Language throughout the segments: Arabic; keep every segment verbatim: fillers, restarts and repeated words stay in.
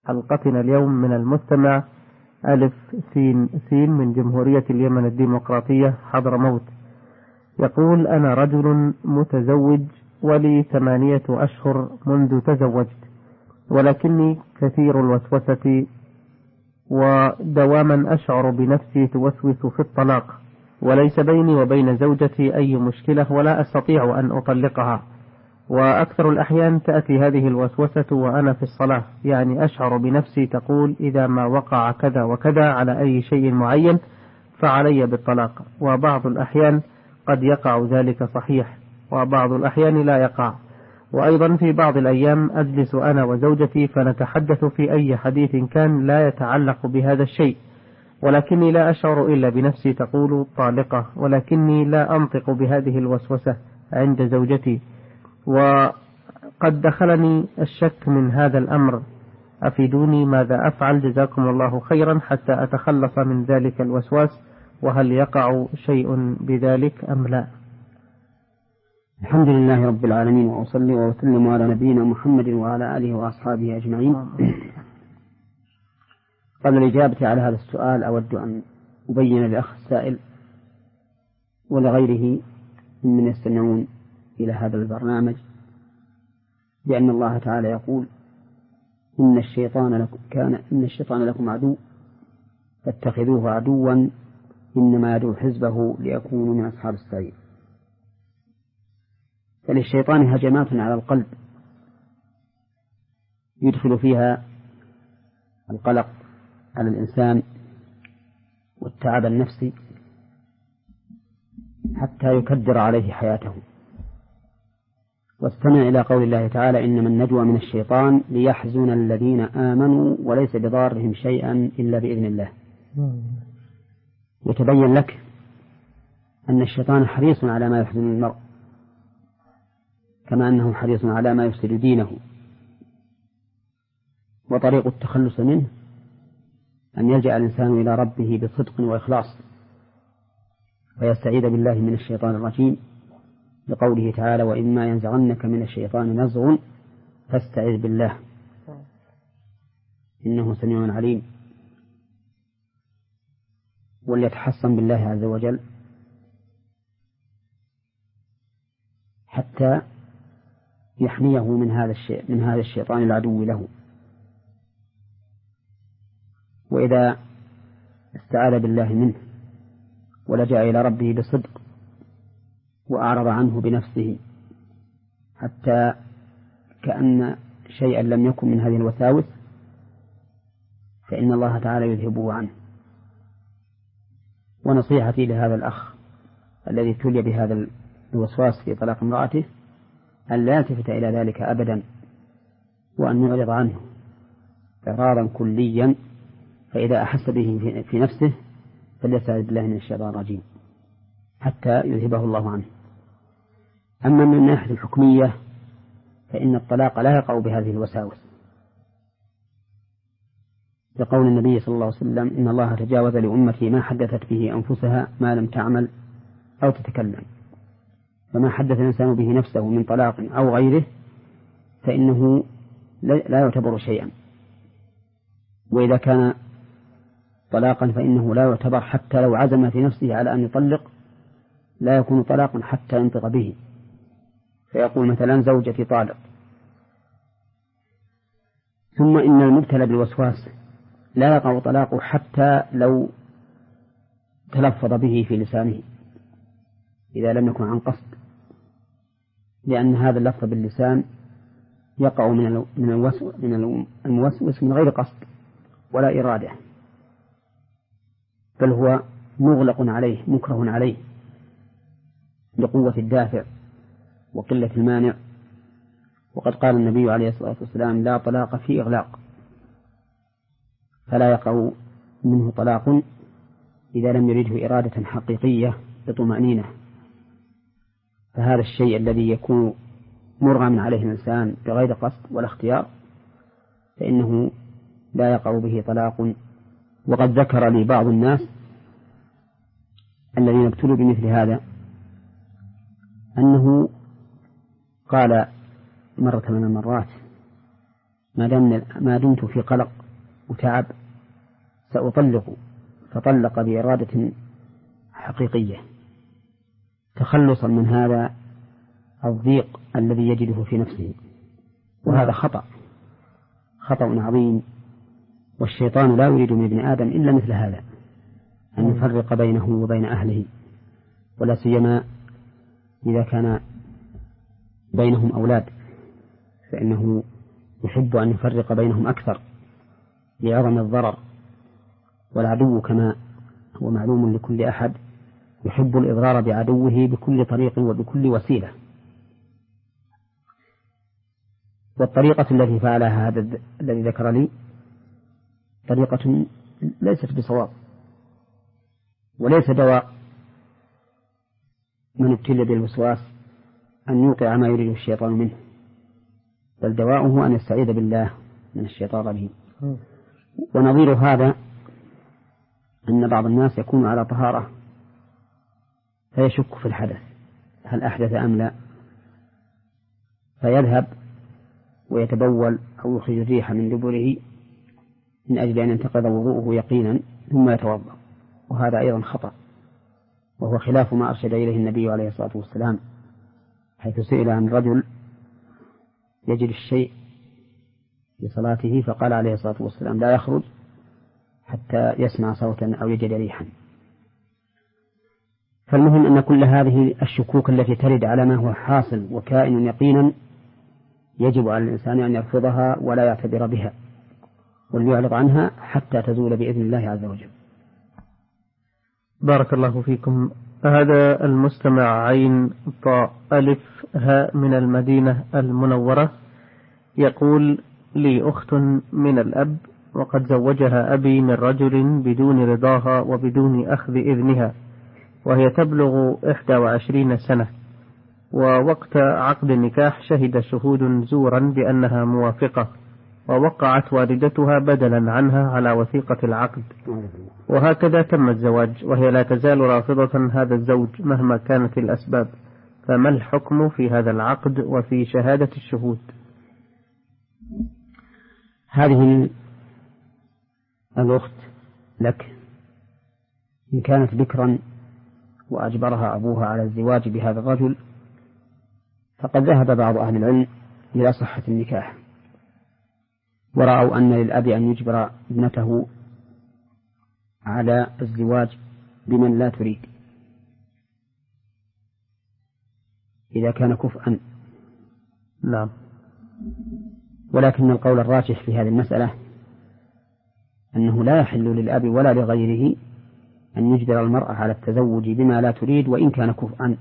حلقتنا اليوم من المستمع ألف سين سين من جمهورية اليمن الديمقراطية حضرموت، يقول: أنا رجل متزوج ولي ثمانية أشهر منذ تزوجت، ولكني كثير الوسوسة ودواما أشعر بنفسي توسوس في الطلاق، وليس بيني وبين زوجتي أي مشكلة ولا أستطيع أن أطلقها، وأكثر الأحيان تأتي هذه الوسوسة وأنا في الصلاة، يعني أشعر بنفسي تقول إذا ما وقع كذا وكذا على أي شيء معين فعلي بالطلاق، وبعض الأحيان قد يقع ذلك صحيح وبعض الأحيان لا يقع. وأيضا في بعض الأيام أجلس أنا وزوجتي فنتحدث في أي حديث كان لا يتعلق بهذا الشيء، ولكني لا أشعر إلا بنفسي تقول طالقة، ولكني لا أنطق بهذه الوسوسة عند زوجتي، وقد دخلني الشك من هذا الأمر، أفيدوني ماذا أفعل جزاكم الله خيرا حتى أتخلص من ذلك الوسواس، وهل يقع شيء بذلك أم لا؟ الحمد لله رب العالمين، وأصلي وأسلم على نبينا محمد وعلى آله وأصحابه أجمعين. قبل الإجابة على هذا السؤال أود أن أبين للأخ السائل ولغيره ممن يستمعون إلى هذا البرنامج بأن الله تعالى يقول: إن الشيطان لكم كان إن الشيطان لكم عدو فاتخذوه عدوا إنما يدعو حزبه ليكونوا من أصحاب السعير. فللشيطان هجمات على القلب يدخل فيها القلق على الإنسان والتعب النفسي حتى يكدر عليه حياته. واستمع إلى قول الله تعالى: إنما النجوى من الشيطان ليحزن الذين آمنوا وليس بضارهم شيئا إلا بإذن الله. يتبين لك أن الشيطان حريص على ما يحزن المرء، كما أنه حريص على ما يفسد دينه، وطريق التخلص منه أن يلجأ الإنسان إلى ربه بصدق وإخلاص ويستعيذ بالله من الشيطان الرجيم، لقوله تعالى: وإما ينزغنك من الشيطان نزغ فاستعذ بالله إنه سميع عليم. وليتحصن بالله عز وجل حتى يحميه من هذا الشيء من هذا الشيطان العدو له. وإذا استعاذ بالله منه ولجأ إلى ربه بصدق وأعرض عنه بنفسه حتى كأن شيئا لم يكن من هذه الوساوس، فإن الله تعالى يذهبه عنه. ونصيحتي لهذا الأخ الذي ابتلي بهذا الوسواس في طلاق امرأته أن لا يلتفت إلى ذلك أبدا، وأن يعرض عنه إعراضا كليا، فإذا أحس به في نفسه فليستعذ بالله من الشيطان الرجيم حتى يذهبه الله عنه. أما من الناحية الحكمية فإن الطلاق لا يقع بهذه الوساوس، لقول النبي صلى الله عليه وسلم: إن الله تجاوز لأمتي ما حدثت به أنفسها ما لم تعمل أو تتكلم. فما حدث الإنسان به نفسه من طلاق أو غيره فإنه لا يعتبر شيئا، وإذا كان طلاقا فإنه لا يعتبر حتى لو عزم في نفسه على أن يطلق، لا يكون طلاقا حتى ينطق به، فيقول مثلا: زوجتي طالق. ثم إن المبتلى بالوسواس لا يقع طلاقه حتى لو تلفظ به في لسانه إذا لم يكن عن قصد، لأن هذا اللفظ باللسان يقع من من الموسوس من غير قصد ولا إرادة، بل هو مغلق عليه مكره عليه لقوة الدافع وقلة المانع. وقد قال النبي عليه الصلاة والسلام: لا طلاق في إغلاق، فلا يقع منه طلاق إذا لم يرده إرادة حقيقية بطمأنينة. فهذا الشيء الذي يكون مرغما عليه الإنسان بغير قصد ولا اختيار فإنه لا يقع به طلاق. وقد ذكر لي بعض الناس الذين ابتلوا بمثل هذا أنه قال مرة من المرات ما دام ما دمت في قلق وتعب سأطلق، فطلق بإرادة حقيقية تخلصا من هذا الضيق الذي يجده في نفسه، وهذا خطأ خطأ عظيم. والشيطان لا يريد من ابن آدم إلا مثل هذا، أن يفرق بينه وبين أهله، ولا سيما إذا كان بينهم أولاد، فإنه يحب أن يفرق بينهم أكثر لعظم الضرر. والعدو كما هو معلوم لكل أحد يحب الإضرار بعدوه بكل طريق وبكل وسيلة. والطريقة التي فعلها هذا الذي ذكر لي طريقة ليست بصواب، وليس دواء من ابتلي بالوسواس أن يوقع ما يريد الشيطان منه، بل دواؤه أن يستعيذ بالله من الشيطان الرجيم. ونظير هذا أن بعض الناس يكون على طهارة فيشك في الحدث، هل أحدث أم لا، فيذهب ويتبول أو يخرج الريح من دبره من أجل أن ينتقض وضوءه يقينا ثم يتوضأ، وهذا أيضا خطأ، وهو خلاف ما أرشد إليه النبي عليه الصلاة والسلام، حيث سئل عن رجل يجد الشيء في صلاته فقال عليه الصلاة والسلام لا يخرج حتى يسمع صوتا أو يجد ريحا. فالمهم أن كل هذه الشكوك التي ترد على ما هو حاصل وكائن يقينا يجب على الإنسان أن يرفضها ولا يعتبر بها، وليعرض عنها حتى تزول بإذن الله عز وجل. بارك الله فيكم. هذا المستمع عين طاء ألف هاء من المدينة المنورة يقول لي أخت من الأب، وقد زوجها أبي من رجل بدون رضاها وبدون أخذ إذنها، وهي تبلغ إحدى وعشرين سنة، ووقت عقد النكاح شهد شهود زورا بأنها موافقة، ووقعت والدتها بدلا عنها على وثيقة العقد، وهكذا تم الزواج، وهي لا تزال رافضة هذا الزوج مهما كانت الأسباب، فما الحكم في هذا العقد وفي شهادة الشهود؟ هذه الأخت لك إن كانت بكرا وأجبرها أبوها على الزواج بهذا الرجل، فقد ذهب بعض أهل العلم إلى صحة النكاح، ورأوا أن للأب أن يجبر ابنته على الزواج بمن لا تريد إذا كان كفءا. نعم. ولكن القول الراجح في هذه المسألة أنه لا يحل للأب ولا لغيره أن يجبر المرأة على التزوج بما لا تريد وإن كان كفءا،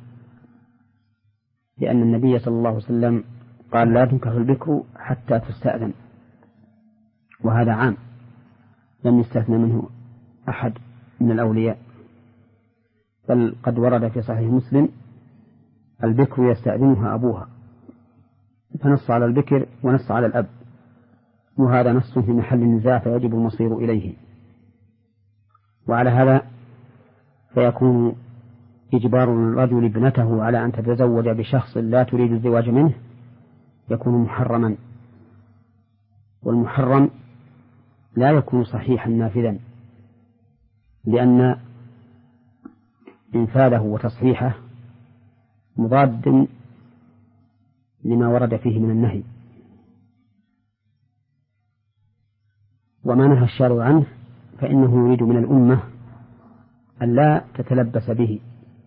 لأن النبي صلى الله عليه وسلم قال لا تنكح البكر حتى تستأذن، وهذا عام لم يستثنى منه أحد من الأولياء، بل قد ورد في صحيح مسلم البكر يستأذنها أبوها، فنص على البكر ونص على الأب، وهذا نص في محل النزاع فيجب المصير إليه. وعلى هذا فيكون إجبار الرجل ابنته على أن تتزوج بشخص لا تريد الزواج منه يكون محرما، والمحرم لا يكون صحيحا نافذا، لأن إنفاذه وتصحيحه مضاد لما ورد فيه من النهي، وما نهى الشارع عنه فإنه يريد من الأمة أن لا تتلبس به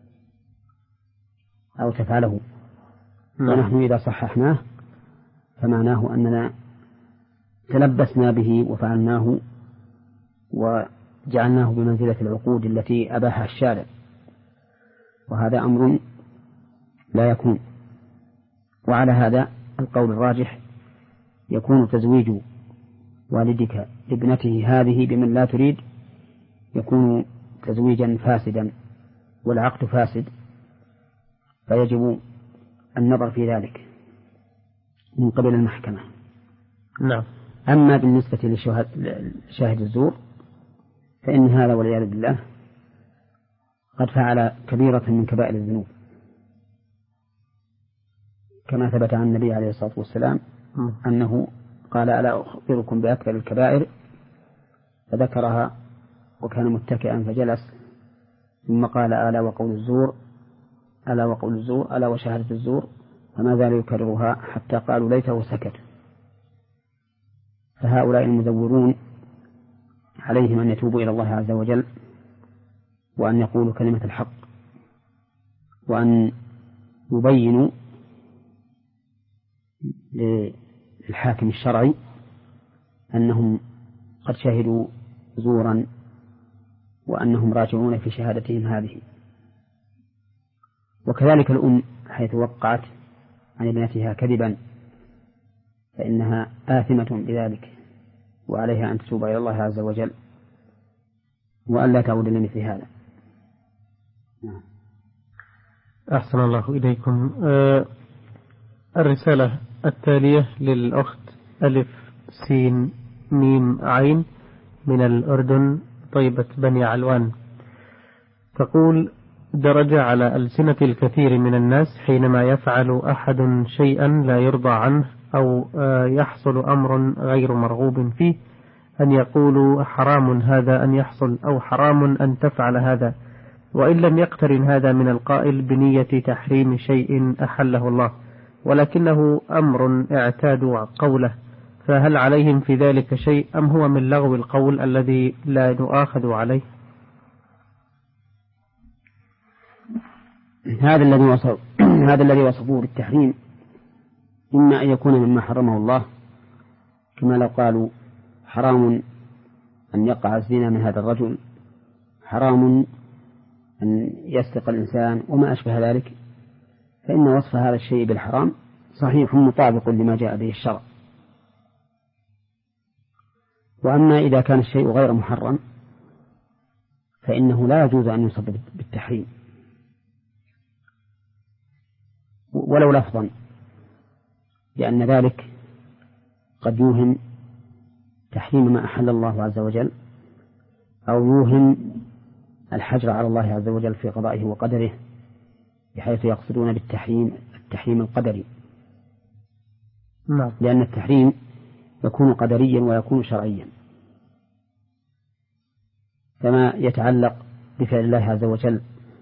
أو تفعله. ونحن إذا صححناه فمعناه أننا تلبسنا به وفعلناه وجعلناه بمنزلة العقود التي أباحها الشارع، وهذا أمر لا يكون. وعلى هذا القول الراجح يكون تزويج والدك ابنته هذه بمن لا تريد يكون تزويجا فاسدا والعقد فاسد، فيجب النظر في ذلك من قبل المحكمة. نعم. أما بالنسبة لشاهد الزور فإن هذا والعياذ بالله قد فعل كبيرة من كبائر الذنوب، كما ثبت عن النبي عليه الصلاة والسلام أنه قال ألا أخبركم بأكبر الكبائر فذكرها وكان متكئا فجلس، ثم قال ألا وقول الزور ألا وقول الزور ألا وشهادة الزور، فما زال يكررها حتى قالوا ليته سكت. فهؤلاء المزورون عليهم أن يتوبوا إلى الله عز وجل، وأن يقولوا كلمة الحق، وأن يبينوا للحاكم الشرعي أنهم قد شهدوا زورا وأنهم راجعون في شهادتهم هذه. وكذلك الأم حيث وقعت عن ابنتها كذبا فإنها آثمة بذلك، وعليها أن تتوب إلى الله عز وجل وأن لا تعود لمثل هذا. أحسن الله إليكم. أه الرسالة التالية للأخت ألف سين ميم عين من الأردن طيبة بني علوان، تقول: درج على ألسنة الكثير من الناس حينما يفعل أحد شيئا لا يرضى عنه أو يحصل أمر غير مرغوب فيه أن يقولوا حرام هذا أن يحصل أو حرام أن تفعل هذا، وإن لم يقترن هذا من القائل بنية تحريم شيء أحله الله، ولكنه أمر اعتادوا قوله، فهل عليهم في ذلك شيء أم هو من لغو القول الذي لا نؤاخذ عليه؟ هذا الذي وصف هذا الذي وصفوه بالتحريم إما أن يكون مما حرمه الله، كما لو قالوا حرام أن يقع الزنا من هذا الرجل، حرام أن يسرق الإنسان وما أشبه ذلك، فإن وصف هذا الشيء بالحرام صحيح مطابق لما جاء به الشرع. وأما إذا كان الشيء غير محرم فإنه لا يجوز أن يوصف بالتحريم ولو لفظا، لأن ذلك قد يوهم تحريم ما أحل الله عز وجل، أو يوهم الحجر على الله عز وجل في قضائه وقدره، بحيث يقصدون بالتحريم التحريم القدري. نعم. لأن التحريم يكون قدريا ويكون شرعيا، كما يتعلق بفعل الله عز وجل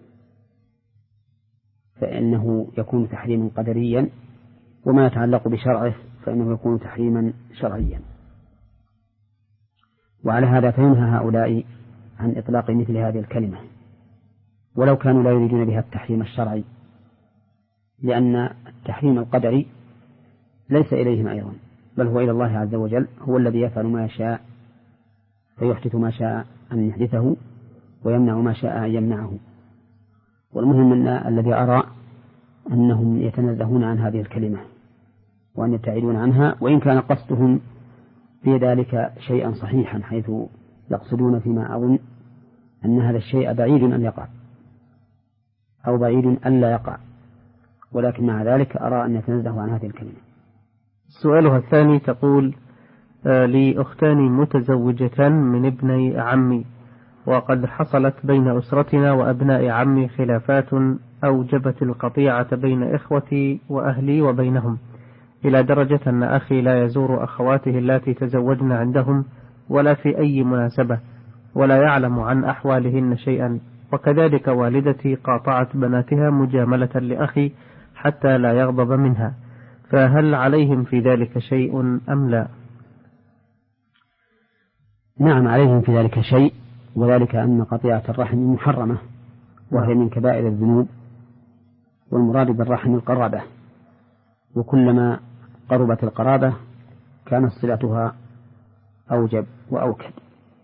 فإنه يكون تحريما قدريا، وما يتعلق بشرعه فإنه يكون تحريما شرعيا. وعلى هذا فينهى هؤلاء عن إطلاق مثل هذه الكلمة ولو كانوا لا يريدون بها التحريم الشرعي، لأن التحريم القدري ليس إليهم أيضا، بل هو إلى الله عز وجل، هو الذي يفعل ما يشاء فيحدث ما شاء أن يحدثه ويمنع ما شاء أن يمنعه. والمهم أن الذي أرى أنهم يتنزهون عن هذه الكلمة وأن يبتعدون عنها، وإن كان قصدهم في ذلك شيئا صحيحا، حيث يقصدون فيما أظن أن هذا الشيء بعيد أن يقع أو بعيد أن لا يقع، ولكن مع ذلك أرى أن يتنزهوا عن هذه الكلمة. سؤالها الثاني تقول: آه لي أختان متزوجتان من ابني عمي، وقد حصلت بين أسرتنا وأبناء عمي خلافات أوجبت القطيعة بين إخوتي وأهلي وبينهم، إلى درجة أن أخي لا يزور أخواته التي تزوجن عندهم ولا في أي مناسبة، ولا يعلم عن أحوالهن شيئا، وكذلك والدتي قاطعت بناتها مجاملة لأخي حتى لا يغضب منها، فهل عليهم في ذلك شيء أم لا؟ نعم، عليهم في ذلك شيء، وذلك أن قطيعة الرحم محرمة، وهي من كبائر الذنوب، والمراد بالرحم القرابة، وكلما قربت القرابة كانت صلتها أوجب وأوكد.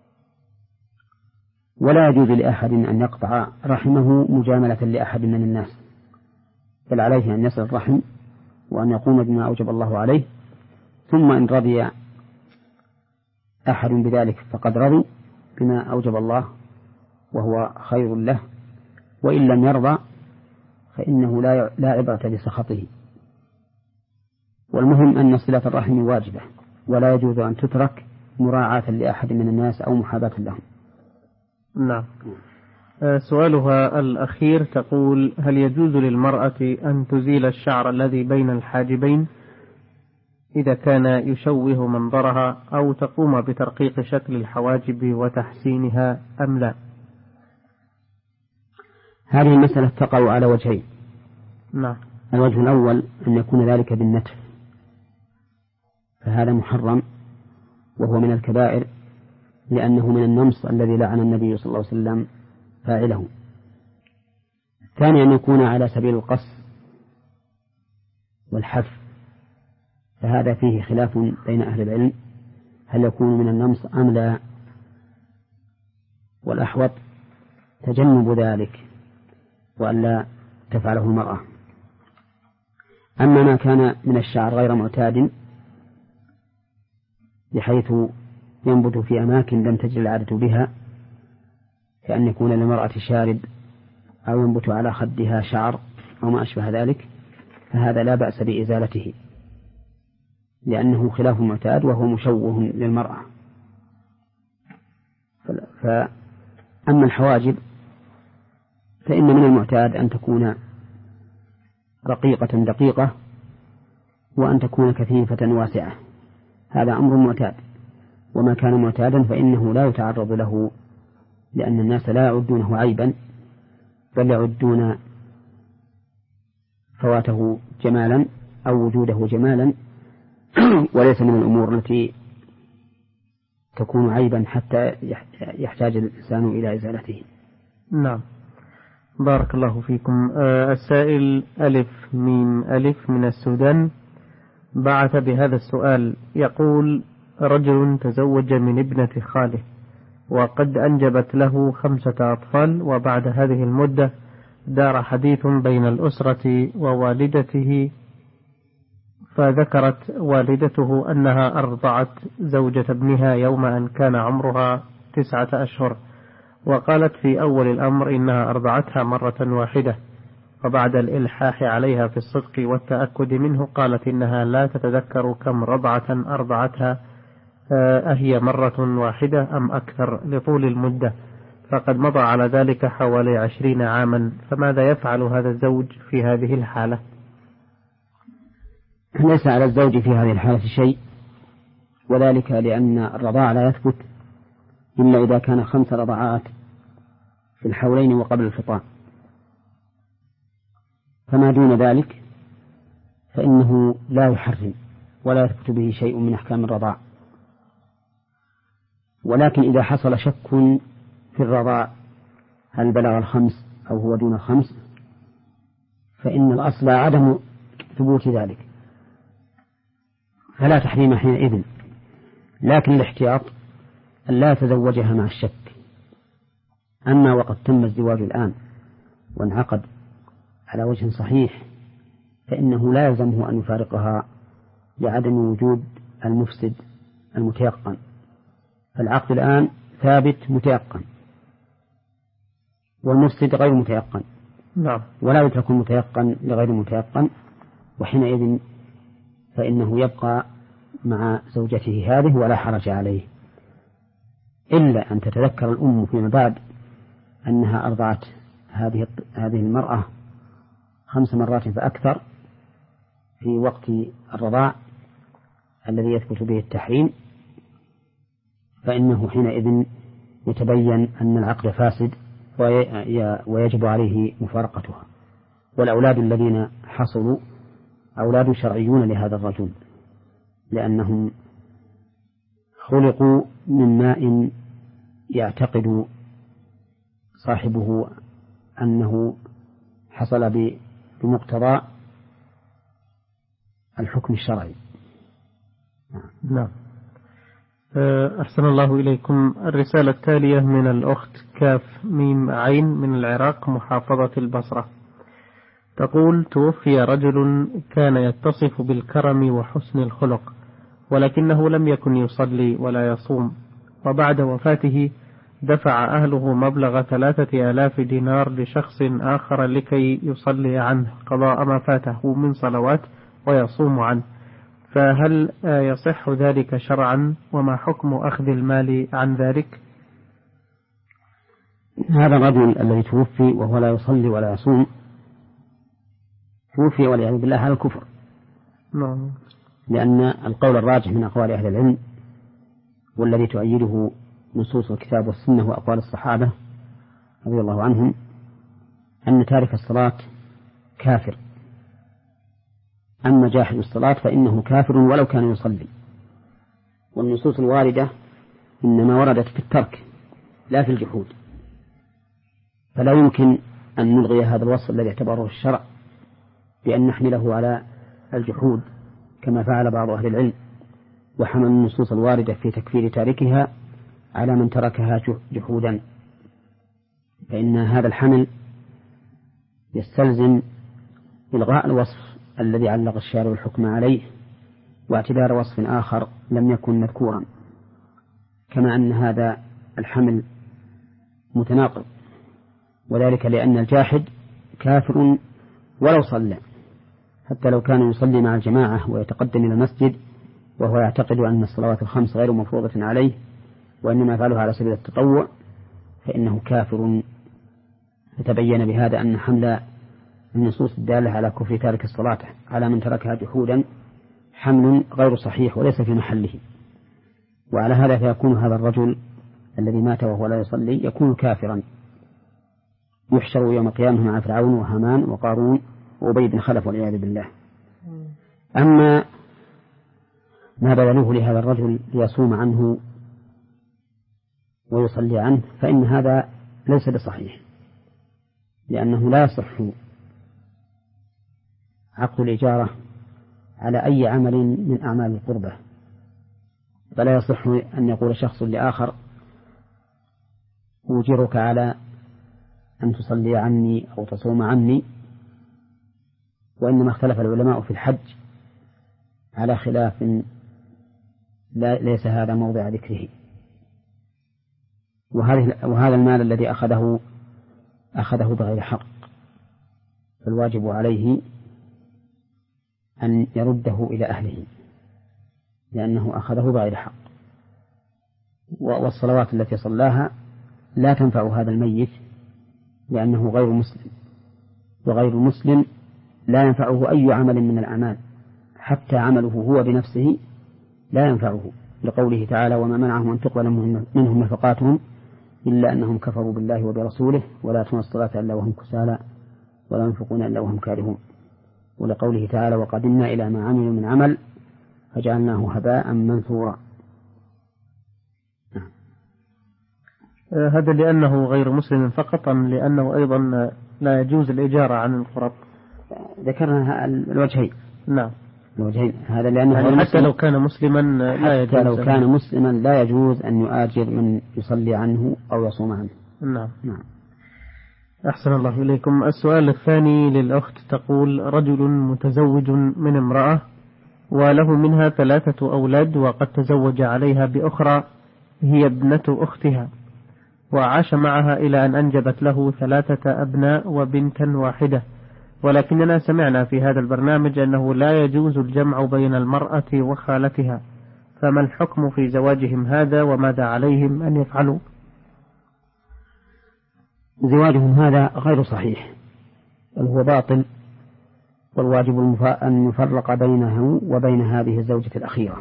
ولا يجوز لأحد أن يقطع رحمه مجاملة لأحد من الناس، بل عليه أن يصل الرحم وأن يقوم بما أوجب الله عليه، ثم إن رضي أحد بذلك فقد رضي بما أوجب الله وهو خير له، وإن لم يرضى فإنه لا لا عبرة بسخطه. والمهم أن صلة الرحم واجبة، ولا يجوز أن تترك مراعاة لأحد من الناس أو محاباة لهم. نعم. سؤالها الأخير تقول: هل يجوز للمرأة أن تزيل الشعر الذي بين الحاجبين إذا كان يشوه منظرها أو تقوم بترقيق شكل الحواجب وتحسينها أم لا؟ هذه المسألة تقع على وجهين. نعم. الوجه الأول أن يكون ذلك بالنتف، فهذا محرم وهو من الكبائر، لأنه من النمص الذي لعن النبي صلى الله عليه وسلم فاعله. الثاني أن يكون على سبيل القص والحف، فهذا فيه خلاف بين أهل العلم هل يكون من النمص أم لا، والأحوط تجنب ذلك وألا تفعله المرأة. أما ما كان من الشعر غير معتاد بحيث ينبت في أماكن لم تجد العادة بها، كأن يكون للمرأة شارب أو ينبت على خدها شعر أو ما أشبه ذلك، فهذا لا بأس بإزالته لأنه خلاف معتاد وهو مشوه للمرأة. فأما الحواجب فإن من المعتاد أن تكون رقيقة دقيقة وأن تكون كثيفة واسعة، هذا أمر معتاد، وما كان معتادا فإنه لا يتعرض له، لأن الناس لا يعدونه عيبا بل يعدون فواته جمالا أو وجوده جمالا، وليس من الأمور التي تكون عيبا حتى يحتاج الإنسان إلى إزالته. نعم، بارك الله فيكم. آه السائل ألف ميم ألف من السودان بعث بهذا السؤال، يقول: رجل تزوج من ابنة خاله وقد أنجبت له خمسة أطفال، وبعد هذه المدة دار حديث بين الأسرة ووالدته، فذكرت والدته أنها أرضعت زوجة ابنها يوم أن كان عمرها تسعة أشهر، وقالت في أول الأمر إنها أرضعتها مرة واحدة، وبعد الإلحاح عليها في الصدق والتأكد منه قالت إنها لا تتذكر كم رضعة أرضعتها، أهي مرة واحدة أم أكثر، لطول المدة، فقد مضى على ذلك حوالي عشرين عاما، فماذا يفعل هذا الزوج في هذه الحالة؟ ليس على الزوج في هذه الحالة شيء، وذلك لأن الرضاع لا يثبت إلا إذا كان خمس رضعات في الحولين وقبل الفطام، فما دون ذلك فإنه لا يحرم ولا يثبت به شيء من أحكام الرضاع. ولكن إذا حصل شك في الرضاع هل بلغ الخمس أو هو دون الخمس، فإن الأصل عدم ثبوت ذلك، فلا تحريم حينئذ، لكن الاحتياط أن لا يتزوجها مع الشك. أما وقد تم الزواج الآن وانعقد على وجه صحيح فإنه لا يلزمه أن يفارقها لعدم وجود المفسد المتيقن، فالعقد الآن ثابت متيقن والمفسد غير متيقن. نعم. ولا يترك المتيقن لغير متيقن، وحينئذ فإنه يبقى مع زوجته هذه ولا حرج عليه، إلا أن تتذكر الأم فيما بعد أنها أرضعت هذه هذه المرأة خمس مرات فأكثر في وقت الرضاع الذي يثبت به التحريم، فإنه حينئذ يتبين أن العقد فاسد ويجب عليه مفارقتها. والأولاد الذين حصلوا أولاد شرعيون لهذا الرجل، لأنهم خلقوا من ماء يعتقد صاحبه أنه حصل بمقتضى الحكم الشرعي. نعم. أحسن الله إليكم. الرسالة التالية من الأخت كاف ميم عين من العراق محافظة البصرة، تقول: توفي رجل كان يتصف بالكرم وحسن الخلق، ولكنه لم يكن يصلي ولا يصوم، وبعد وفاته دفع أهله مبلغ ثلاثة آلاف دينار لشخص آخر لكي يصلي عنه قضاء ما فاته من صلوات ويصوم عنه، فهل يصح ذلك شرعا؟ وما حكم أخذ المال عن ذلك؟ هذا الرجل الذي توفي وهو لا يصلي ولا يصوم توفي والعياذ بالله على الكفر. نعم. لأن القول الراجح من أقوال أهل العلم والذي تؤيده نصوص الكتاب والسنة وأقوال الصحابة رضي الله عنهم أن تارك الصلاة كافر، أما جاحد الصلاة فإنه كافر ولو كان يصلي. والنصوص الواردة إنما وردت في الترك لا في الجحود، فلا يمكن أن نلغي هذا الوصف الذي اعتبره الشرع بأن نحمله على الجحود كما فعل بعض أهل العلم، وحمل النصوص الواردة في تكفير تاركها على من تركها جحودا، فإن هذا الحمل يستلزم إلغاء الوصف الذي علق الشارع الحكم عليه واعتبار وصف آخر لم يكن مذكورا، كما أن هذا الحمل متناقض، وذلك لأن الجاحد كافر ولو صلى، حتى لو كان يصلي مع الجماعة ويتقدم إلى المسجد وهو يعتقد أن الصلوات الخمس غير مفروضة عليه وإنما يفعلها على سبيل التطوع فإنه كافر. فتبين بهذا أن حمل النصوص الدالة على كفر تارك الصلاة على من تركها جحودا حمل غير صحيح وليس في محله. وعلى هذا فيكون هذا الرجل الذي مات وهو لا يصلي يكون كافرا، يحشر يوم القيامة مع فرعون وهامان وقارون وأبي بن خلف والعياذ بالله. أما ما بذلوه لهذا الرجل ليصوم عنه ويصلي عنه فإن هذا ليس بصحيح، لأنه لا يصح عقد الإجارة على أي عمل من أعمال القربة، فلا يصح أن يقول شخص لآخر أجرك على أن تصلي عني أو تصوم عني، وإنما اختلف العلماء في الحج على خلاف لا ليس هذا موضع ذكره. وهذا المال الذي أخذه أخذه بغير حق، فالواجب عليه أن يرده إلى أهله لأنه أخذه بغير حق. والصلوات التي صلاها لا تنفع هذا الميت لأنه غير مسلم، وغير المسلم لا ينفعه أي عمل من الأعمال، حتى عمله هو بنفسه لا ينفعه، لقوله تعالى وما منعهم أن تقبل منهم نفقاتهم إلا أنهم كفروا بالله وبرسوله ولا يأتون الصلاة إلا وهم كسالى ولا ينفقون إلا وهم كارهون، ولقوله تعالى وقدمنا إلى ما عملوا من عمل فجعلناه هباء منثورا. هذا لأنه غير مسلم فقط، أم لأنه أيضا لا يجوز الإجارة عن القرب؟ ذكرنا الوجهين. نعم الوجهين، هذا لأنه يعني حتى لو كان مسلما لا يجوز، حتى لو كان مسلما لا يجوز أن يؤاجر من يصلي عنه أو يصوم عنه. نعم. نعم. أحسن الله إليكم. السؤال الثاني للأخت تقول رجل متزوج من امرأة وله منها ثلاثة أولاد وقد تزوج عليها بأخرى هي ابنة أختها، وعاش معها إلى أن أنجبت له ثلاثة أبناء وبنتا واحدة، ولكننا سمعنا في هذا البرنامج أنه لا يجوز الجمع بين المرأة وخالتها، فما الحكم في زواجهم هذا وماذا عليهم أن يفعلوا؟ زواجهم هذا غير صحيح بل هو باطل، والواجب أن يفرق بينه وبين هذه الزوجة الأخيرة،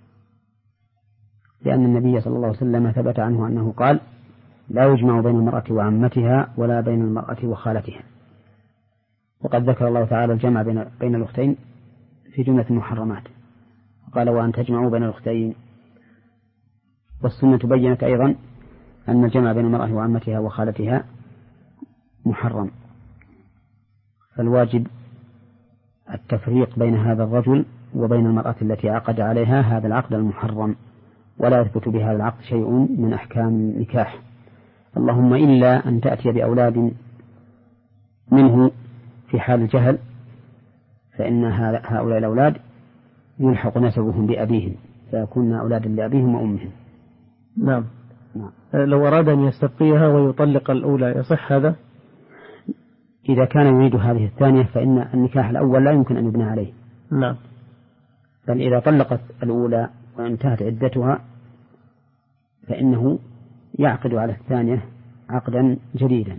لأن النبي صلى الله عليه وسلم ثبت عنه أنه قال لا يجمع بين المرأة وعمتها ولا بين المرأة وخالتها. وقد ذكر الله تعالى الجمع بين, بين الأختين في جملة المحرمات، قال وأن تجمعوا بين الأختين. والسنة بيّنت أيضا أن الجمع بين المرأة وعمتها وخالتها محرم، فالواجب التفريق بين هذا الرجل وبين المرأة التي عقد عليها هذا العقد المحرم، ولا يثبت بهذا العقد شيء من أحكام النكاح، اللهم إلا أن تأتي بأولاد منه في حال الجهل، فإن هؤلاء الأولاد يلحق نسبهم بأبيهم فيكون أولادا لأبيهم وأمهم. نعم. نعم. لو أراد أن يستبقيها ويطلق الأولى يصح هذا؟ إذا كان يريد هذه الثانية فإن النكاح الأول لا يمكن أن يبنى عليه. نعم. بل إذا طلقت الأولى وانتهت عدتها فإنه يعقد على الثانية عقدا جديدا،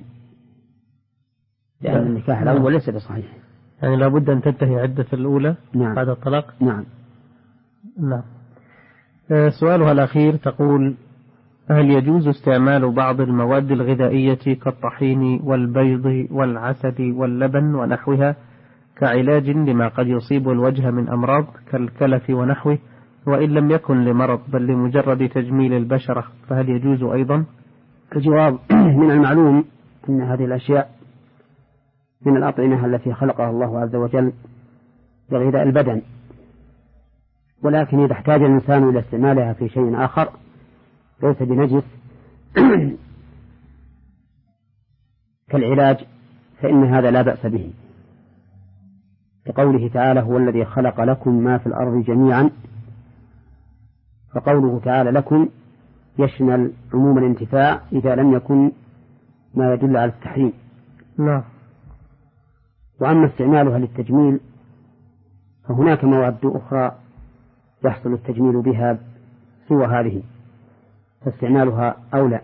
لأن النكاح الأول ليس بصحيح. يعني لابد أن تنتهي عدة الأولى. نعم. بعد الطلاق. نعم. نعم. سؤالها الأخير تقول: هل يجوز استعمال بعض المواد الغذائية كالطحين والبيض والعسل واللبن ونحوها كعلاج لما قد يصيب الوجه من أمراض كالكلف ونحوه، وإن لم يكن لمرض بل لمجرد تجميل البشرة، فهل يجوز أيضا؟ الجواب: من المعلوم أن هذه الأشياء من الأطعمة التي خلقها الله عز وجل لغذاء البدن، ولكن إذا احتاج الإنسان إلى استعمالها في شيء آخر ليس بنجس كالعلاج فإن هذا لا بأس به، كقوله تعالى: هو الذي خلق لكم ما في الأرض جميعا، فقوله تعالى لكم يشمل عموم الانتفاع إذا لم يكن ما يدل على التحريم. لا. وأما استعمالها للتجميل فهناك مواد أخرى يحصل التجميل بها سوى هذه، فاستعمالها أولى.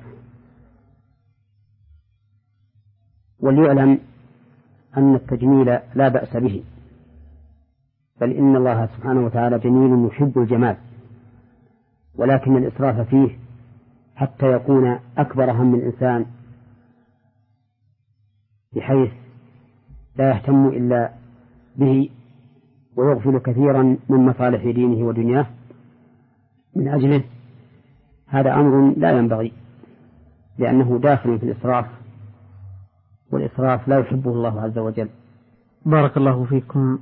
وليعلم أن التجميل لا بأس به، بل إن الله سبحانه وتعالى جميل يحب الجمال، ولكن الإسراف فيه حتى يكون أكبر هم الإنسان بحيث لا يهتم إلا به ويغفل كثيرا من مصالح دينه ودنياه من أجله، هذا أمر لا ينبغي، لأنه داخل في الإسراف، والإسراف لا يحبه الله عز وجل. بارك الله فيكم.